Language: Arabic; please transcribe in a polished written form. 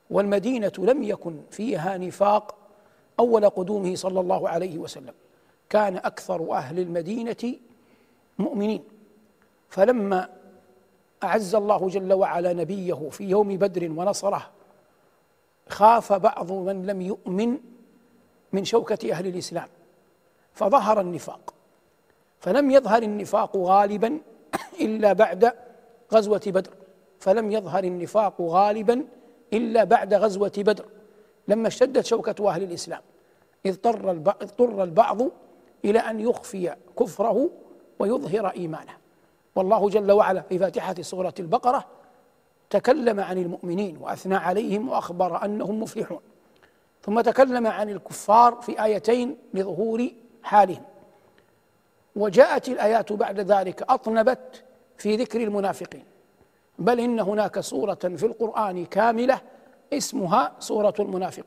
والمدينة لم يكن فيها نفاق أول قدومه صلى الله عليه وسلم، كان أكثر أهل المدينة مؤمنين. فلما أعز الله جل وعلا نبيه في يوم بدر ونصره، خاف بعض من لم يؤمن من شوكة أهل الإسلام فظهر النفاق، فلم يظهر النفاق غالبا إلا بعد غزوة بدر، بعد غزوة بدر لما اشتدت شوكة أهل الإسلام اضطر البعض إلى أن يخفي كفره ويظهر إيمانه. والله جل وعلا في فاتحة سورة البقرة تكلم عن المؤمنين وأثنى عليهم وأخبر أنهم مفلحون، ثم تكلم عن الكفار في آيتين لظهور حالهم، وجاءت الآيات بعد ذلك أطنبت في ذكر المنافقين، بل إن هناك سورة في القرآن كاملة اسمها سورة المنافقون.